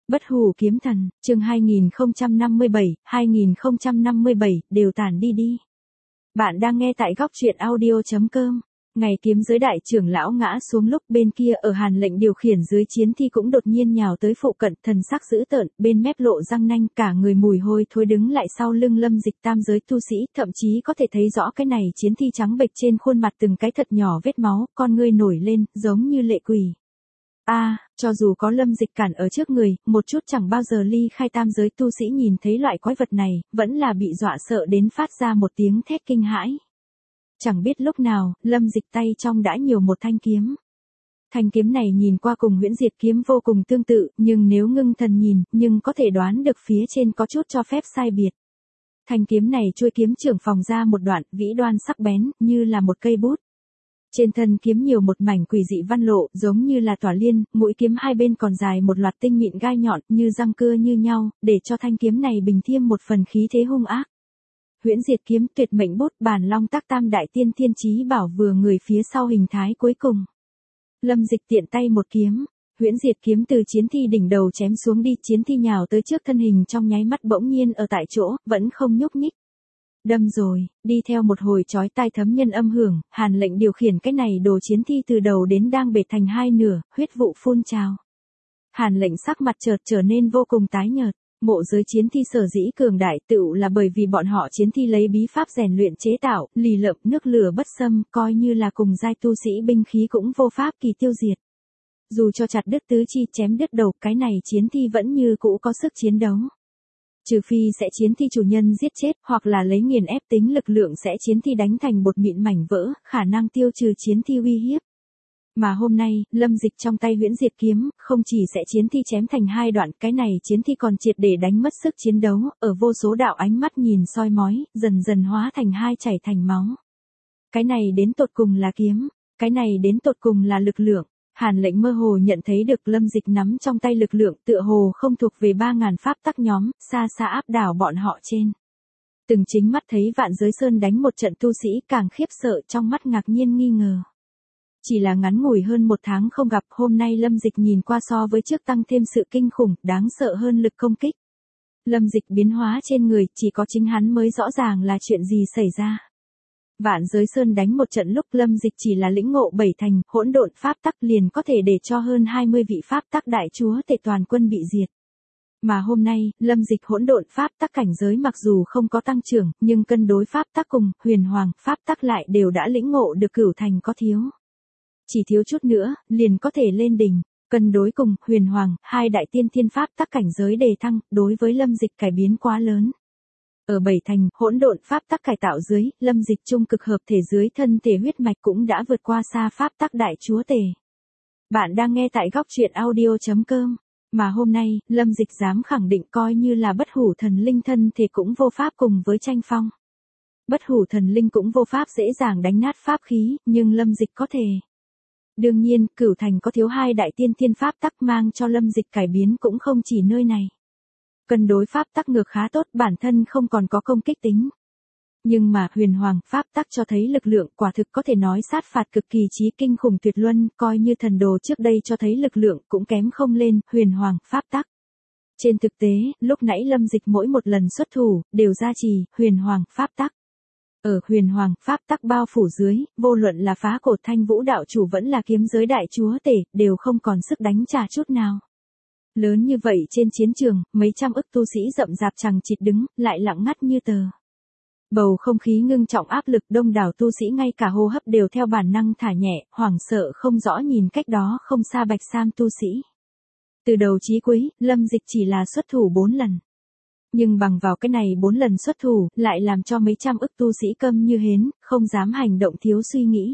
Bất hủ kiếm thần, chương 2057, đều tản đi đi. Bạn đang nghe tại góc truyện audio.com. Ngày kiếm giới đại trưởng lão ngã xuống lúc bên kia ở Hàn Lệnh điều khiển dưới chiến thi cũng đột nhiên nhào tới phụ cận, thần sắc dữ tợn, bên mép lộ răng nanh, cả người mùi hôi thối đứng lại sau lưng Lâm Dịch tam giới tu sĩ, thậm chí có thể thấy rõ cái này chiến thi trắng bệch trên khuôn mặt từng cái thật nhỏ vết máu, con ngươi nổi lên, giống như lệ quỷ. Cho dù có Lâm Dịch cản ở trước người, một chút chẳng bao giờ ly khai tam giới tu sĩ nhìn thấy loại quái vật này, vẫn là bị dọa sợ đến phát ra một tiếng thét kinh hãi. Chẳng biết lúc nào, Lâm Dịch tay trong đã nhiều một thanh kiếm. Thanh kiếm này nhìn qua cùng Huyễn Diệt kiếm vô cùng tương tự, nhưng nếu ngưng thần nhìn, nhưng có thể đoán được phía trên có chút cho phép sai biệt. Thanh kiếm này chuôi kiếm trưởng phòng ra một đoạn, vĩ đoan sắc bén, như là một cây bút. Trên thân kiếm nhiều một mảnh quỷ dị văn lộ, giống như là tỏa liên, mũi kiếm hai bên còn dài một loạt tinh mịn gai nhọn, như răng cưa như nhau, để cho thanh kiếm này bình thêm một phần khí thế hung ác. Huyễn Diệt kiếm, tuyệt mệnh bút, bản long tác tam đại tiên thiên chí bảo vừa người phía sau hình thái cuối cùng. Lâm Dịch tiện tay một kiếm, Huyễn Diệt kiếm từ chiến thi đỉnh đầu chém xuống đi, chiến thi nhào tới trước thân hình trong nháy mắt bỗng nhiên ở tại chỗ, vẫn không nhúc nhích. Đâm rồi, đi theo một hồi chói tai thấm nhân âm hưởng, Hàn Lệnh điều khiển cái này đồ chiến thi từ đầu đến đang bệt thành hai nửa, huyết vụ phun trào. Hàn Lệnh sắc mặt chợt trở nên vô cùng tái nhợt. Mộ giới chiến thi sở dĩ cường đại tựu là bởi vì bọn họ chiến thi lấy bí pháp rèn luyện chế tạo, lì lợm nước lửa bất xâm, coi như là cùng giai tu sĩ binh khí cũng vô pháp kỳ tiêu diệt. Dù cho chặt đứt tứ chi chém đứt đầu, cái này chiến thi vẫn như cũ có sức chiến đấu. Trừ phi sẽ chiến thi chủ nhân giết chết, hoặc là lấy nghiền ép tính lực lượng sẽ chiến thi đánh thành bột mịn mảnh vỡ, khả năng tiêu trừ chiến thi uy hiếp. Mà hôm nay, Lâm Dịch trong tay Huyễn Diệt kiếm, không chỉ sẽ chiến thi chém thành hai đoạn, cái này chiến thi còn triệt để đánh mất sức chiến đấu, ở vô số đạo ánh mắt nhìn soi mói, dần dần hóa thành hai chảy thành máu. Cái này đến tột cùng là kiếm, cái này đến tột cùng là lực lượng. Hàn Lệnh mơ hồ nhận thấy được Lâm Dịch nắm trong tay lực lượng tựa hồ không thuộc về 3.000 pháp tắc nhóm, xa xa áp đảo bọn họ trên. Từng chính mắt thấy Vạn Giới Sơn đánh một trận tu sĩ càng khiếp sợ, trong mắt ngạc nhiên nghi ngờ. Chỉ là ngắn ngủi hơn một tháng không gặp, hôm nay Lâm Dịch nhìn qua so với trước tăng thêm sự kinh khủng, đáng sợ hơn lực công kích. Lâm Dịch biến hóa trên người, chỉ có chính hắn mới rõ ràng là chuyện gì xảy ra. Vạn Giới Sơn đánh một trận lúc Lâm Dịch chỉ là lĩnh ngộ 7 thành, hỗn độn pháp tắc liền có thể để cho hơn 20 vị pháp tắc đại chúa tể toàn quân bị diệt. Mà hôm nay, Lâm Dịch hỗn độn pháp tắc cảnh giới mặc dù không có tăng trưởng, nhưng cân đối pháp tắc cùng huyền hoàng pháp tắc lại đều đã lĩnh ngộ được cửu thành có thiếu. Chỉ thiếu chút nữa, liền có thể lên đỉnh, cân đối cùng huyền hoàng, hai đại tiên thiên pháp tắc cảnh giới đề thăng, đối với Lâm Dịch cải biến quá lớn. Ở 7 thành, hỗn độn pháp tắc cải tạo dưới, Lâm Dịch trung cực hợp thể dưới thân thể huyết mạch cũng đã vượt qua xa pháp tắc đại chúa tể. Bạn đang nghe tại góc truyện audio.com. Mà hôm nay, Lâm Dịch dám khẳng định coi như là bất hủ thần linh thân thể cũng vô pháp cùng với tranh phong. Bất hủ thần linh cũng vô pháp dễ dàng đánh nát pháp khí, nhưng Lâm Dịch có thể. Đương nhiên, cửu thành có thiếu hai đại tiên thiên pháp tắc mang cho Lâm Dịch cải biến cũng không chỉ nơi này. Cân đối pháp tắc ngược khá tốt, bản thân không còn có công kích tính. Nhưng mà huyền hoàng pháp tắc cho thấy lực lượng quả thực có thể nói sát phạt cực kỳ chí kinh khủng tuyệt luân, coi như thần đồ trước đây cho thấy lực lượng cũng kém không lên huyền hoàng pháp tắc. Trên thực tế, lúc nãy Lâm Dịch mỗi một lần xuất thủ, đều gia trì huyền hoàng pháp tắc. Ở huyền hoàng pháp tắc bao phủ dưới, vô luận là Phá Cổ Thanh Vũ đạo chủ vẫn là kiếm giới đại chúa tể, đều không còn sức đánh trả chút nào. Lớn như vậy trên chiến trường, mấy trăm ức tu sĩ rậm rạp chằng chịt đứng, lại lặng ngắt như tờ. Bầu không khí ngưng trọng áp lực, đông đảo tu sĩ ngay cả hô hấp đều theo bản năng thả nhẹ, hoảng sợ không rõ nhìn cách đó không xa Bạch Sam tu sĩ. Từ đầu chí cuối, Lâm Dịch chỉ là xuất thủ 4 lần. Nhưng bằng vào cái này 4 lần xuất thủ, lại làm cho mấy trăm ức tu sĩ câm như hến, không dám hành động thiếu suy nghĩ.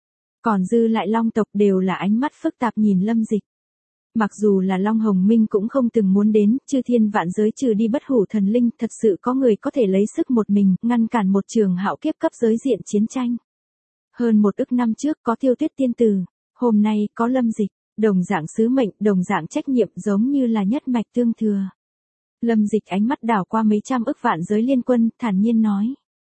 Còn dư lại Long tộc đều là ánh mắt phức tạp nhìn Lâm Dịch. Mặc dù là Long Hồng Minh cũng không từng muốn đến, chư thiên vạn giới trừ đi bất hủ thần linh, thật sự có người có thể lấy sức một mình, ngăn cản một trường hạo kiếp cấp giới diện chiến tranh. Hơn 1 ức năm trước có Tiêu Tuyết tiên tử, hôm nay có Lâm Dịch, đồng dạng sứ mệnh, đồng dạng trách nhiệm giống như là nhất mạch tương thừa. Lâm Dịch ánh mắt đảo qua mấy trăm ức vạn giới liên quân, thản nhiên nói.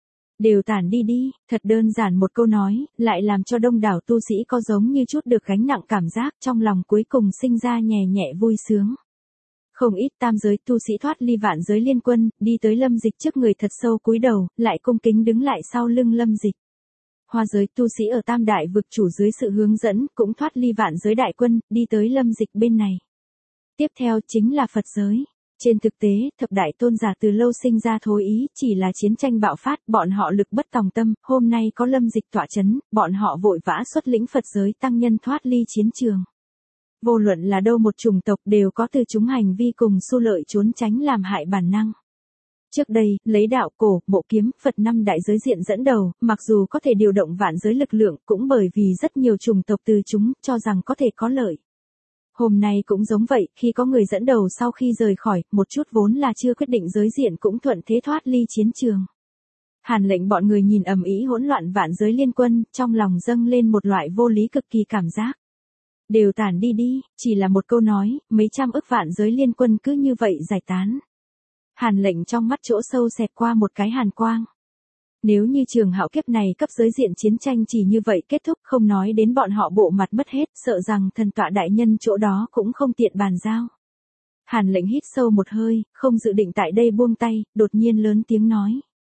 Đều tản đi đi, thật đơn giản một câu nói, lại làm cho đông đảo tu sĩ có giống như chút được gánh nặng cảm giác trong lòng cuối cùng sinh ra nhẹ nhẹ vui sướng. Không ít tam giới tu sĩ thoát ly vạn giới liên quân, đi tới Lâm Dịch trước người thật sâu cúi đầu, lại cung kính đứng lại sau lưng Lâm Dịch. Hoa giới tu sĩ ở tam đại vực chủ dưới sự hướng dẫn, cũng thoát ly vạn giới đại quân, đi tới Lâm Dịch bên này. Tiếp theo chính là Phật giới. Trên thực tế, thập đại tôn giả từ lâu sinh ra thối ý, chỉ là chiến tranh bạo phát, bọn họ lực bất tòng tâm, hôm nay có Lâm Dịch tọa chấn, bọn họ vội vã xuất lĩnh Phật giới tăng nhân thoát ly chiến trường. Vô luận là đâu một chủng tộc đều có từ chúng hành vi cùng xu lợi trốn tránh làm hại bản năng. Trước đây, lấy đạo cổ, mộ kiếm, Phật năm đại giới diện dẫn đầu, mặc dù có thể điều động vạn giới lực lượng, cũng bởi vì rất nhiều chủng tộc từ chúng, cho rằng có thể có lợi. Hôm nay cũng giống vậy, khi có người dẫn đầu sau khi rời khỏi, một chút vốn là chưa quyết định giới diện cũng thuận thế thoát ly chiến trường. Hàn Lệnh bọn người nhìn ầm ĩ hỗn loạn vạn giới liên quân, trong lòng dâng lên một loại vô lý cực kỳ cảm giác. Đều tản đi đi, chỉ là một câu nói, mấy trăm ức vạn giới liên quân cứ như vậy giải tán. Hàn Lệnh trong mắt chỗ sâu xẹt qua một cái hàn quang. Nếu như Trường Hạo kiếp này cấp giới diện chiến tranh chỉ như vậy kết thúc, không nói đến bọn họ bộ mặt mất hết, sợ rằng thần tọa đại nhân chỗ đó cũng không tiện bàn giao. Hàn Lệnh hít sâu một hơi, không dự định tại đây buông tay, đột nhiên lớn tiếng nói.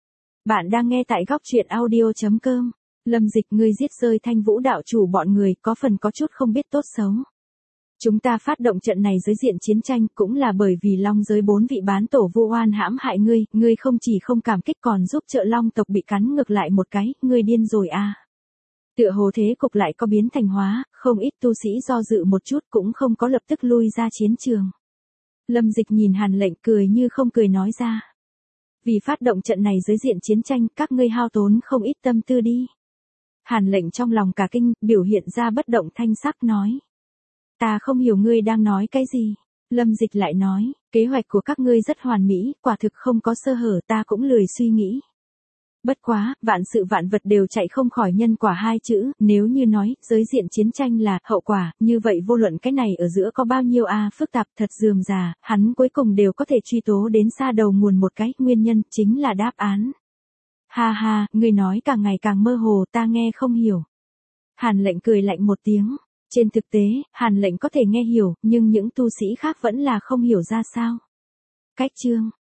Bạn đang nghe tại góc truyện audio.com. Lâm Dịch, ngươi giết rơi Thanh Vũ đạo chủ bọn người, có phần có chút không biết tốt xấu. Chúng ta phát động trận này giới diện chiến tranh cũng là bởi vì Long giới 4 vị bán tổ vu oan hãm hại ngươi không chỉ không cảm kích còn giúp trợ Long tộc bị cắn ngược lại một cái, ngươi điên rồi à. Tựa hồ thế cục lại có biến thành hóa, không ít tu sĩ do dự một chút cũng không có lập tức lui ra chiến trường. Lâm Dịch nhìn Hàn Lệnh cười như không cười nói ra. Vì phát động trận này giới diện chiến tranh, các ngươi hao tốn không ít tâm tư đi. Hàn Lệnh trong lòng cả kinh, biểu hiện ra bất động thanh sắc nói. Ta không hiểu ngươi đang nói cái gì. Lâm Dịch lại nói, kế hoạch của các ngươi rất hoàn mỹ, quả thực không có sơ hở, ta cũng lười suy nghĩ. Bất quá, vạn sự vạn vật đều chạy không khỏi nhân quả hai chữ, nếu như nói, giới diện chiến tranh là hậu quả, như vậy vô luận cái này ở giữa có bao nhiêu phức tạp thật rườm rà, hắn cuối cùng đều có thể truy tố đến xa đầu nguồn một cái, nguyên nhân chính là đáp án. Ha ha, ngươi nói càng ngày càng mơ hồ, ta nghe không hiểu. Hàn Lệnh cười lạnh một tiếng. Trên thực tế, Hàn Lệnh có thể nghe hiểu, nhưng những tu sĩ khác vẫn là không hiểu ra sao. Cách chương